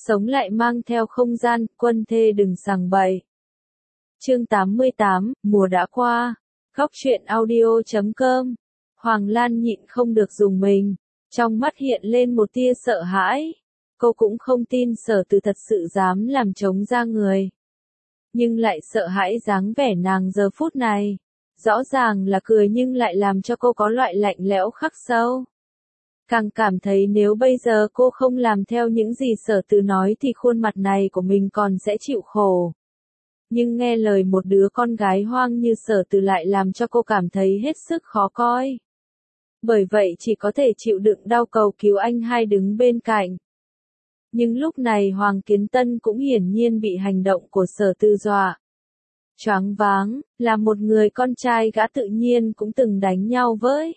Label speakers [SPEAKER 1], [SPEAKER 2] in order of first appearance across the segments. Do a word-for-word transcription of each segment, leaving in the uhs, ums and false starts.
[SPEAKER 1] sống lại mang theo không gian, quân thê đừng sằng bậy. Chương tám mươi tám, mùa đã qua. Góc truyện audio chấm com. Hoàng Lan nhịn không được dùng mình, trong mắt hiện lên một tia sợ hãi. Cô cũng không tin Sở Từ thật sự dám làm trống ra người. Nhưng lại sợ hãi dáng vẻ nàng giờ phút này. Rõ ràng là cười nhưng lại làm cho cô có loại lạnh lẽo khắc sâu. Càng cảm thấy nếu bây giờ cô không làm theo những gì Sở Từ nói thì khuôn mặt này của mình còn sẽ chịu khổ. Nhưng nghe lời một đứa con gái hoang như Sở Từ lại làm cho cô cảm thấy hết sức khó coi. Bởi vậy chỉ có thể chịu đựng đau cầu cứu anh hai đứng bên cạnh. Nhưng lúc này Hoàng Kiến Tân cũng hiển nhiên bị hành động của Sở Từ dọa. Choáng váng, là một người con trai gã tự nhiên cũng từng đánh nhau với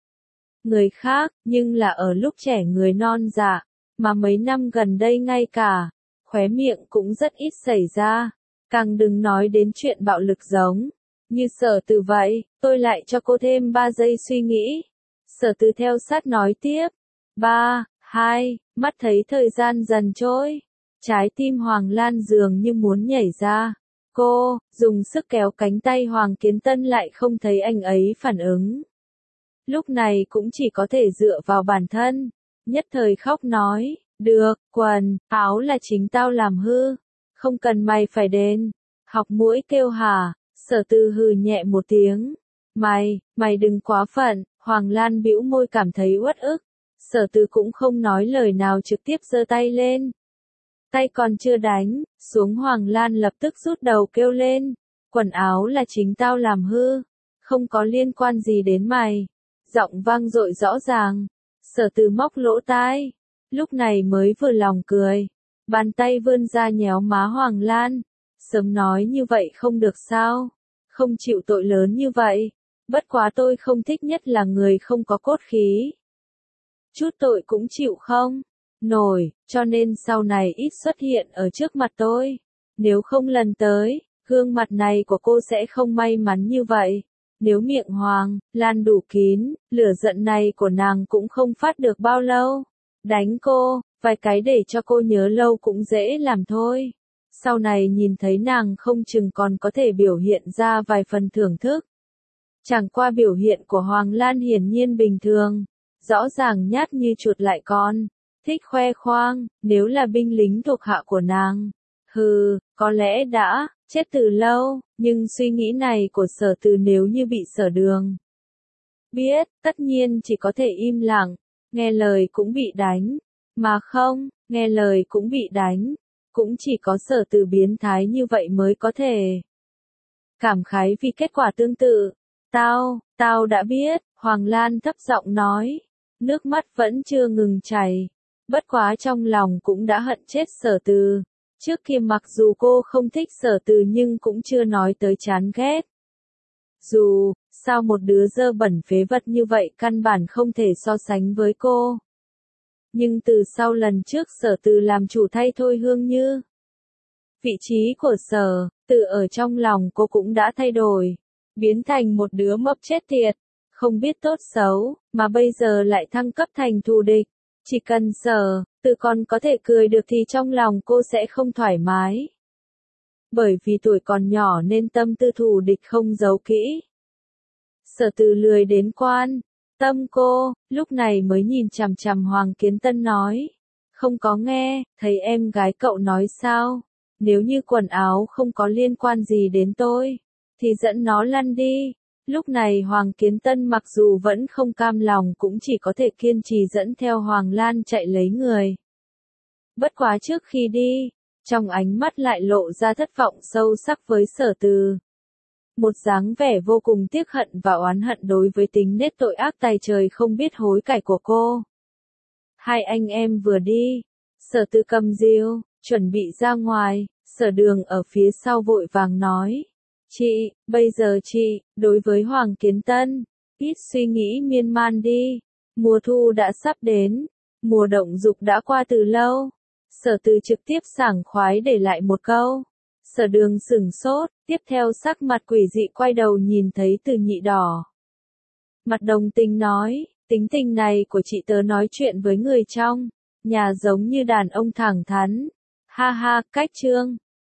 [SPEAKER 1] người khác, nhưng là ở lúc trẻ người non dạ, mà mấy năm gần đây ngay cả, khóe miệng cũng rất ít xảy ra, càng đừng nói đến chuyện bạo lực giống như Sở Từ vậy. Tôi lại cho cô thêm ba giây suy nghĩ. Sở Từ theo sát nói tiếp. Ba, hai, mắt thấy thời gian dần trôi. Trái tim Hoàng Lan dường như muốn nhảy ra. Cô, dùng sức kéo cánh tay Hoàng Kiến Tân lại không thấy anh ấy phản ứng. Lúc này cũng chỉ có thể dựa vào bản thân. Nhất thời khóc nói, được, quần, áo là chính tao làm hư. Không cần mày phải đền. Học muỗi kêu hả, Sở Từ hừ nhẹ một tiếng. Mày, mày đừng quá phận. Hoàng Lan bĩu môi cảm thấy uất ức. Sở Từ cũng không nói lời nào trực tiếp giơ tay lên. Tay còn chưa đánh, xuống Hoàng Lan lập tức rút đầu kêu lên. Quần áo là chính tao làm hư. Không có liên quan gì đến mày. Giọng vang dội rõ ràng. Sở Từ móc lỗ tai. Lúc này mới vừa lòng cười. Bàn tay vươn ra nhéo má Hoàng Lan. Sớm nói như vậy không được sao. Không chịu tội lớn như vậy. Bất quá tôi không thích nhất là người không có cốt khí. Chút tội cũng chịu không nổi, cho nên sau này ít xuất hiện ở trước mặt tôi. Nếu không lần tới, gương mặt này của cô sẽ không may mắn như vậy. Nếu miệng Hoàng Lan đủ kín, lửa giận này của nàng cũng không phát được bao lâu. Đánh cô, vài cái để cho cô nhớ lâu cũng dễ làm thôi. Sau này nhìn thấy nàng không chừng còn có thể biểu hiện ra vài phần thưởng thức. Chẳng qua biểu hiện của Hoàng Lan hiển nhiên bình thường. Rõ ràng nhát như chuột lại con. Thích khoe khoang, nếu là binh lính thuộc hạ của nàng. Hừ, có lẽ đã chết từ lâu, nhưng suy nghĩ này của Sở Từ nếu như bị Sở Đường biết, tất nhiên chỉ có thể im lặng, nghe lời cũng bị đánh, mà không, nghe lời cũng bị đánh, cũng chỉ có Sở Từ biến thái như vậy mới có thể cảm khái vì kết quả tương tự. Tao, tao đã biết, Hoàng Lan thấp giọng nói, nước mắt vẫn chưa ngừng chảy, bất quá trong lòng cũng đã hận chết Sở Từ. Trước kia mặc dù cô không thích Sở Từ nhưng cũng chưa nói tới chán ghét. Dù, sao một đứa dơ bẩn phế vật như vậy căn bản không thể so sánh với cô. Nhưng từ sau lần trước Sở Từ làm chủ thay Thôi Hương Như. Vị trí của Sở Từ ở trong lòng cô cũng đã thay đổi. Biến thành một đứa mập chết tiệt. Không biết tốt xấu, mà bây giờ lại thăng cấp thành thù địch. Chỉ cần Sở Từ còn có thể cười được thì trong lòng cô sẽ không thoải mái. Bởi vì tuổi còn nhỏ nên tâm tư thù địch không giấu kỹ. Sở Từ lười đến quan tâm cô, lúc này mới nhìn chằm chằm Hoàng Kiến Tân nói. Không có nghe, thấy em gái cậu nói sao? Nếu như quần áo không có liên quan gì đến tôi, thì dẫn nó lăn đi. Lúc này Hoàng Kiến Tân mặc dù vẫn không cam lòng cũng chỉ có thể kiên trì dẫn theo Hoàng Lan chạy lấy người. Bất quá trước khi đi, trong ánh mắt lại lộ ra thất vọng sâu sắc với Sở Từ. Một dáng vẻ vô cùng tiếc hận và oán hận đối với tính nết tội ác tày trời không biết hối cải của cô. Hai anh em vừa đi, Sở Từ cầm rìu, chuẩn bị ra ngoài, Sở Đường ở phía sau vội vàng nói. Chị, bây giờ chị, đối với Hoàng Kiến Tân, ít suy nghĩ miên man đi. Mùa thu đã sắp đến, mùa động dục đã qua từ lâu. Sở Từ trực tiếp sảng khoái để lại một câu. Sở Đường sửng sốt, tiếp theo sắc mặt quỷ dị quay đầu nhìn thấy Từ Nhị đỏ. Mặt đồng tình nói, tính tình này của chị tớ nói chuyện với người trong nhà giống như đàn ông thẳng thắn, Ha ha, cách chương.